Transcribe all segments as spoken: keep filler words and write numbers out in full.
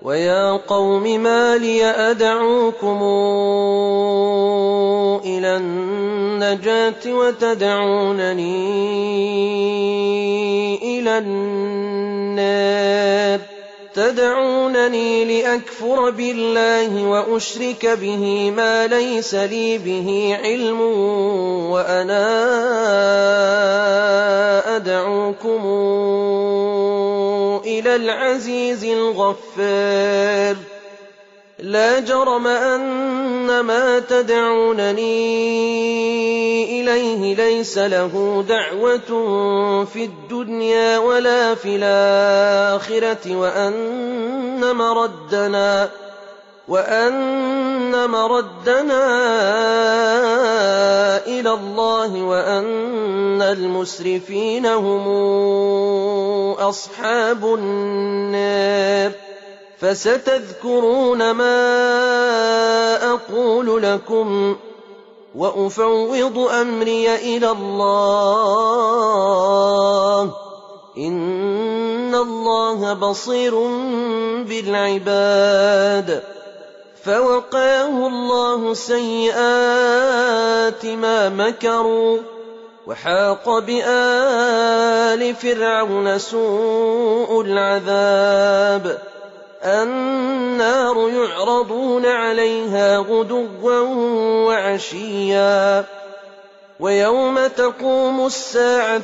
ويا قوم ما لي أدعوكم إلى النجاة وتدعونني إلى النار تدعونني لأكفر بالله وأشرك به ما ليس لي به علم وأنا أدعوكم إلى العزيز الغفار لا جرم أن ما تدعونني إليه ليس له دعوة في الدنيا ولا في الآخرة وأن مردنا وأن مردنا إلى الله وأن المسرفين هم أصحاب النار فستذكرون ما أقول لكم وأفوض أمري إلى الله إن الله بصير بالعباد فوقاه الله سيئات ما مكروا وحاق بآل فرعون سوء العذاب النار يعرضون عليها غدوا وعشيا ويوم تقوم الساعة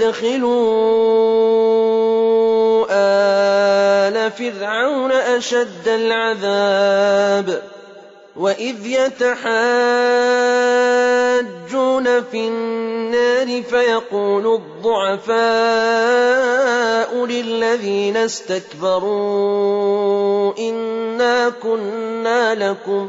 أدخلوا آل فرعون أشد العذاب وإذ يتحاجون في النار فيقول الضعفاء للذين استكبروا إنا كنا لكم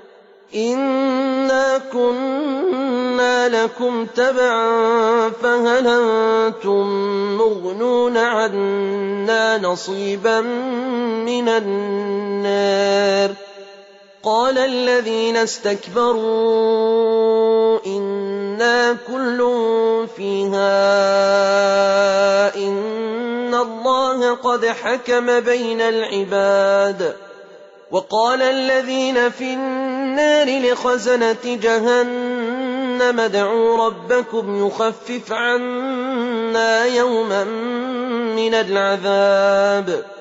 إنا كنا لكم تبعا فهل أنتم مغنون عنا نصيبا من النار قال الذين استكبروا إنا كل فيها إن الله قد حكم بين العباد وقال الذين في النار لخزنة جهنم ادعوا ربكم يخفف عنا يوما من العذاب